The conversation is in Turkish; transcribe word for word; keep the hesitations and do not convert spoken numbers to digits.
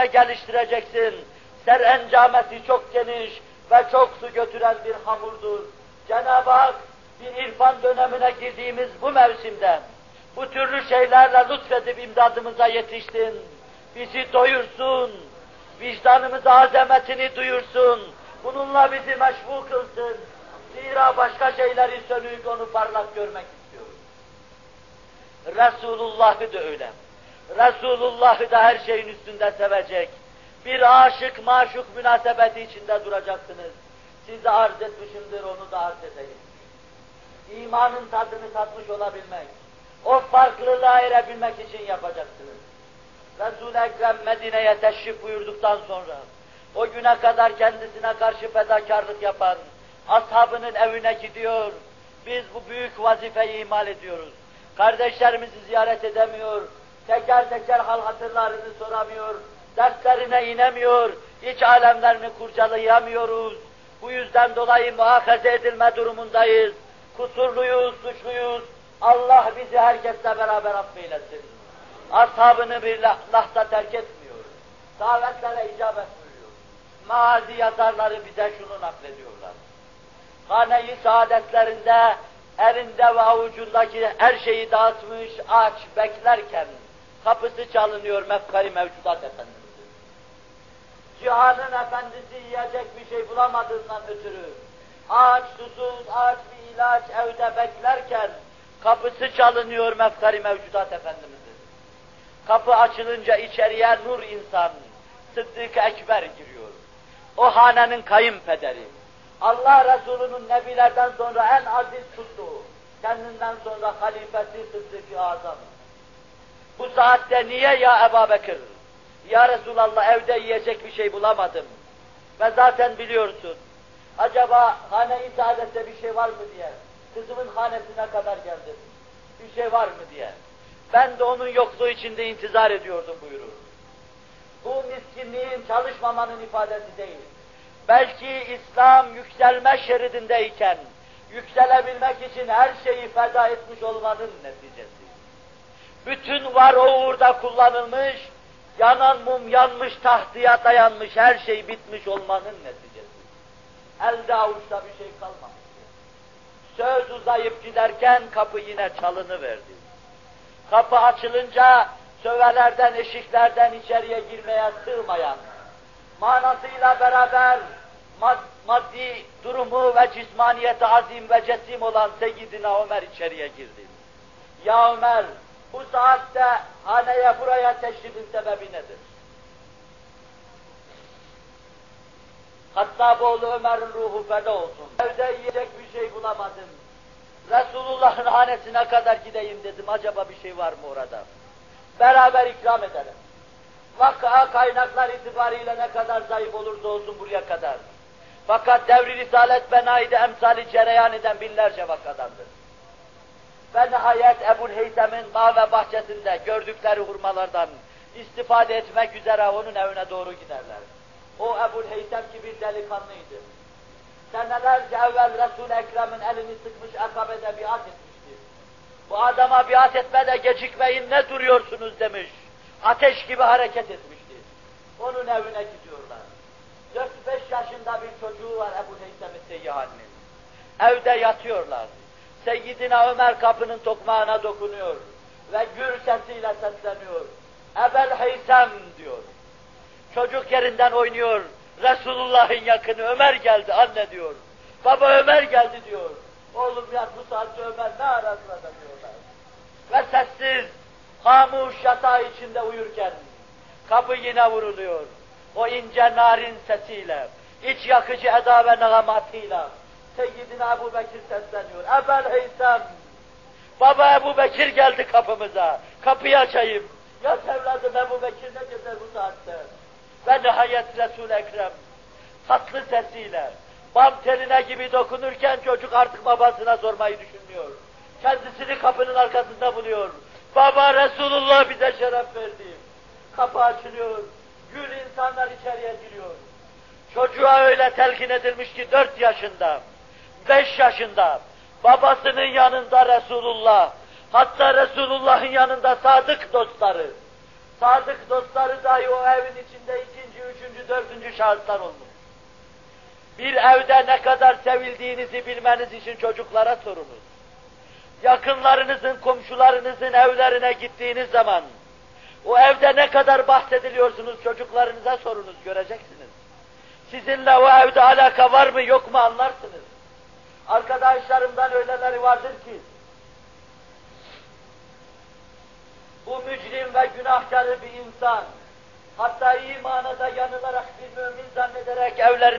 geliştireceksin. Serencamesi çok geniş ve çok su götüren bir hamurdur. Cenab-ı Hak bir irfan dönemine girdiğimiz bu mevsimde bu türlü şeylerle lütfedip imdadımıza yetiştin. Bizi doyursun, vicdanımıza azametini duyursun, bununla bizi meşbu kılsın. Zira başka şeyleri sönük, onu parlak görmek istiyoruz. Resulullah'ı da öyle. Resulullah'ı da her şeyin üstünde sevecek. Bir aşık maşuk münasebeti içinde duracaksınız. Size arz etmişimdir, onu da arz edeyim. İmanın tadını tatmış olabilmek, o farklılığa erebilmek için yapacaksınız. Resul-i Ekrem Medine'ye teşrif buyurduktan sonra, o güne kadar kendisine karşı fedakarlık yapan, ashabının evine gidiyor, biz bu büyük vazifeyi ihmal ediyoruz. Kardeşlerimizi ziyaret edemiyor, teker teker hal hatırlarını soramıyor, derslerine inemiyor, iç alemlerini kurcalayamıyoruz. Bu yüzden dolayı muhakaze edilme durumundayız. Kusurluyuz, suçluyuz. Allah bizi herkesle beraber affeylesin. Ashabını bir lahza terk etmiyor. Davetlere icabet buyuruyor. Mazi yazarları bize şunu naklediyorlar. Hane-i saadetlerinde elinde ve avucundaki her şeyi dağıtmış, aç, beklerken kapısı çalınıyor mefkari mevcudat Efendimiz'in. Cihanın efendisi yiyecek bir şey bulamadığından ötürü aç, susuz, aç bir ilaç evde beklerken kapısı çalınıyor mefkari mevcudat Efendimiz'in. Kapı açılınca içeriye nur insan, Sıddık-ı Ekber giriyor. O hanenin kayınpederi. Allah Resulü'nün nebilerden sonra en aziz tuttuğu, kendinden sonra halifesi Sıddık-ı Azam. Bu saatte niye ya Ebu Bekir? Ya Resulallah evde yiyecek bir şey bulamadım. Ve zaten biliyorsun, acaba hane-i saadette bir şey var mı diye, kızımın hanesine kadar geldim. Bir şey var mı diye. Ben de onun yokluğu içinde intizar ediyordum buyurur. Bu miskinliğin çalışmamanın ifadesi değil. Belki İslam yükselme şeridindeyken, yükselebilmek için her şeyi feda etmiş olmanın neticesi. Bütün var o uğurda kullanılmış, yanan mum yanmış, tahtıya dayanmış, her şey bitmiş olmanın neticesi. Elde avuçta bir şey kalmamış. Söz uzayıp giderken kapı yine çalınıverdi. Kapı açılınca sövelerden, eşiklerden içeriye girmeye sığmayan, manasıyla beraber mad maddi durumu ve cismaniyeti azim ve cesim olan Seyyidina Ömer içeriye girdi. Ya Ömer, bu saatte haneye buraya teşrifin sebebi nedir? Hattaboğlu Ömer'in ruhu feda olsun. Evde yiyecek bir şey bulamadım. Resulullah'ın hanesine kadar gideyim dedim. Acaba bir şey var mı orada? Beraber ikram edelim. Vakıa kaynaklar itibariyle ne kadar zayıf olursa olsun buraya kadar. Fakat devri Risalet Benai'de emsali cereyan eden binlerce vakadandır. Ve nihayet Ebu'l Heysem'in bağ ve bahçesinde gördükleri hurmalardan istifade etmek üzere onun evine doğru giderler. O Ebu'l Heysem ki bir delikanlıydı. Senelerce evvel Resul-i Ekrem'in elini sıkmış, Akabe'de biat etmişti. Bu adama biat etmede gecikmeyin, ne duruyorsunuz demiş. Ateş gibi hareket etmişti. Onun evine gidiyorlar. Dört beş yaşında bir çocuğu var Ebu'l Heysem'in Seyyihan'ın. Evde yatıyorlar. Seyyidina Ömer kapının tokmağına dokunuyor ve gür sesiyle sesleniyor. Ebel Heysem diyor. Çocuk yerinden oynuyor. Resulullah'ın yakını Ömer geldi anne diyor. Baba Ömer geldi diyor. Oğlum ya bu saatte Ömer ne arasında diyorlar. Ve sessiz, hamuş yatağı içinde uyurken kapı yine vuruluyor. O ince narin sesiyle, iç yakıcı eda ve nagamatıyla Seyyidina Ebu Bekir sesleniyor. Ebel Heysem, baba Ebu Bekir geldi kapımıza. Kapıyı açayım. Ya evladım Ebu Bekir ne gezer bu saatte? Ve nihayet Resul-i Ekrem tatlı sesiyle, bam teline gibi dokunurken çocuk artık babasına sormayı düşünmüyor. Kendisini kapının arkasında buluyor. Baba Resulullah bize şeref verdi. Kapı açılıyor. Gül insanlar içeriye giriyor. Çocuğa öyle telkin edilmiş ki dört yaşında, beş yaşında, babasının yanında Resulullah, hatta Resulullah'ın yanında sadık dostları, sadık dostları dahi o evin içinde ikinci, üçüncü, dördüncü şahıslar olmuş. Bir evde ne kadar sevildiğinizi bilmeniz için çocuklara sorunuz. Yakınlarınızın, komşularınızın evlerine gittiğiniz zaman, o evde ne kadar bahsediliyorsunuz çocuklarınıza sorunuz, göreceksiniz. Sizinle o evde alaka var mı yok mu anlarsınız. Arkadaşlarımdan öyleleri vardır ki, bu mücrim ve günahkarı bir insan, hatta iyi manada yanılarak bir mümin zannederek evlerine